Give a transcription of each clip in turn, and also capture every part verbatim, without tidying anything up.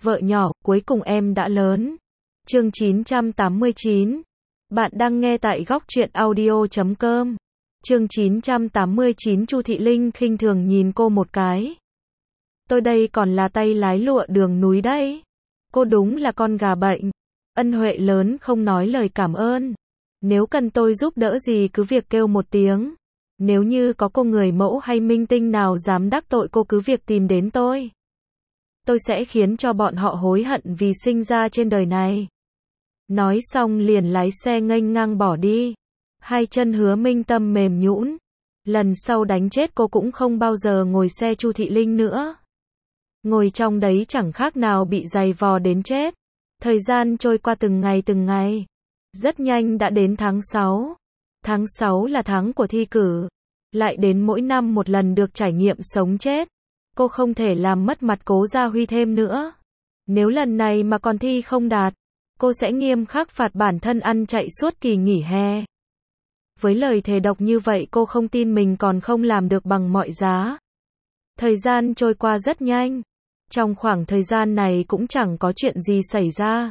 Vợ nhỏ, cuối cùng em đã lớn. Chương chín trăm tám mươi chín. Bạn đang nghe tại góc truyện audio chấm com. Chương chín trăm tám mươi chín. Chu Thị Linh khinh thường nhìn cô một cái. Tôi đây còn là tay lái lụa đường núi đấy. Cô đúng là con gà bệnh. Ân huệ lớn không nói lời cảm ơn. Nếu cần tôi giúp đỡ gì cứ việc kêu một tiếng. Nếu như có cô người mẫu hay minh tinh nào dám đắc tội cô cứ việc tìm đến tôi. Tôi sẽ khiến cho bọn họ hối hận vì sinh ra trên đời này. Nói xong liền lái xe nghênh ngang bỏ đi. Hai chân Hứa Minh Tâm mềm nhũn. Lần sau đánh chết cô cũng không bao giờ ngồi xe Chu Thị Linh nữa. Ngồi trong đấy chẳng khác nào bị giày vò đến chết. Thời gian trôi qua từng ngày từng ngày. Rất nhanh đã đến tháng sáu. Tháng sáu là tháng của thi cử. Lại đến mỗi năm một lần được trải nghiệm sống chết. Cô không thể làm mất mặt Cố Gia Huy thêm nữa. Nếu lần này mà còn thi không đạt, cô sẽ nghiêm khắc phạt bản thân ăn chạy suốt kỳ nghỉ hè. Với lời thề độc như vậy cô không tin mình còn không làm được bằng mọi giá. Thời gian trôi qua rất nhanh. Trong khoảng thời gian này cũng chẳng có chuyện gì xảy ra.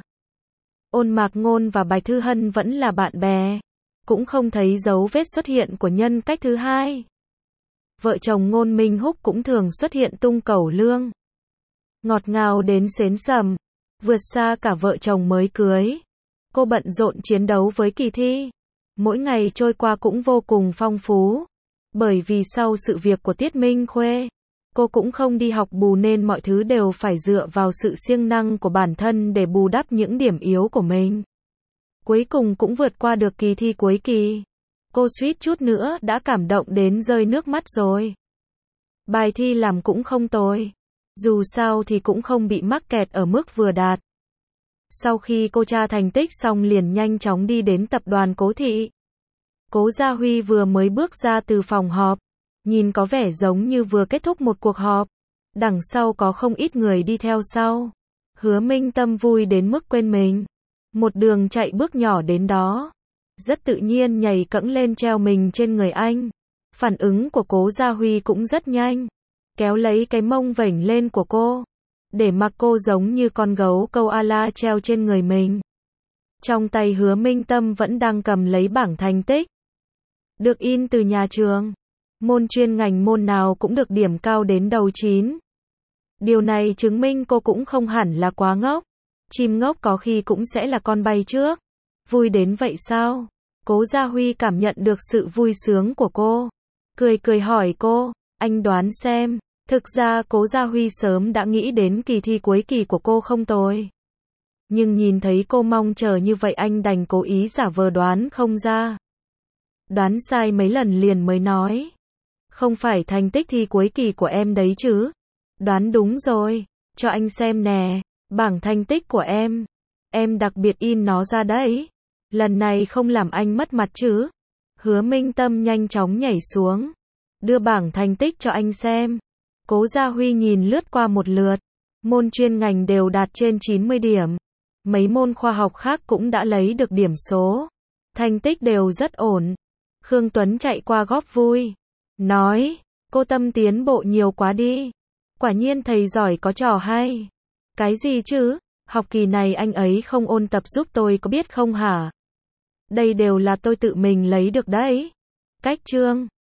Ôn Mạc Ngôn và Bạch Thư Hân vẫn là bạn bè. Cũng không thấy dấu vết xuất hiện của nhân cách thứ hai. Vợ chồng Ngôn Minh Húc cũng thường xuất hiện tung cẩu lương. Ngọt ngào đến xến sầm. Vượt xa cả vợ chồng mới cưới. Cô bận rộn chiến đấu với kỳ thi. Mỗi ngày trôi qua cũng vô cùng phong phú. Bởi vì sau sự việc của Tiết Minh Khuê, cô cũng không đi học bù nên mọi thứ đều phải dựa vào sự siêng năng của bản thân để bù đắp những điểm yếu của mình. Cuối cùng cũng vượt qua được kỳ thi cuối kỳ. Cô suýt chút nữa đã cảm động đến rơi nước mắt rồi. Bài thi làm cũng không tồi. Dù sao thì cũng không bị mắc kẹt ở mức vừa đạt. Sau khi cô tra thành tích xong liền nhanh chóng đi đến tập đoàn Cố Thị. Cố Gia Huy vừa mới bước ra từ phòng họp. Nhìn có vẻ giống như vừa kết thúc một cuộc họp. Đằng sau có không ít người đi theo sau. Hứa Minh Tâm vui đến mức quên mình. Một đường chạy bước nhỏ đến đó. Rất tự nhiên nhảy cẫng lên treo mình trên người anh. Phản ứng của Cố Gia Huy cũng rất nhanh. Kéo lấy cái mông vểnh lên của cô. Để mặc cô giống như con gấu câu a-la treo trên người mình. Trong tay Hứa Minh Tâm vẫn đang cầm lấy bảng thành tích. Được in từ nhà trường. Môn chuyên ngành môn nào cũng được điểm cao đến đầu chín. Điều này chứng minh cô cũng không hẳn là quá ngốc. Chim ngốc có khi cũng sẽ là con bay trước. Vui đến vậy sao? Cố Gia Huy cảm nhận được sự vui sướng của cô. Cười cười hỏi cô, anh đoán xem. Thực ra Cố Gia Huy sớm đã nghĩ đến kỳ thi cuối kỳ của cô không tồi. Nhưng nhìn thấy cô mong chờ như vậy anh đành cố ý giả vờ đoán không ra. Đoán sai mấy lần liền mới nói. Không phải thành tích thi cuối kỳ của em đấy chứ? Đoán đúng rồi. Cho anh xem nè. Bảng thành tích của em. Em đặc biệt in nó ra đấy. Lần này không làm anh mất mặt chứ? Hứa Minh Tâm nhanh chóng nhảy xuống. Đưa bảng thành tích cho anh xem. Cố Gia Huy nhìn lướt qua một lượt. Môn chuyên ngành đều đạt trên chín mươi điểm. Mấy môn khoa học khác cũng đã lấy được điểm số. Thành tích đều rất ổn. Khương Tuấn chạy qua góp vui. Nói, cô Tâm tiến bộ nhiều quá đi. Quả nhiên thầy giỏi có trò hay. Cái gì chứ? Học kỳ này anh ấy không ôn tập giúp tôi có biết không hả? Đây đều là tôi tự mình lấy được đấy. Cách chương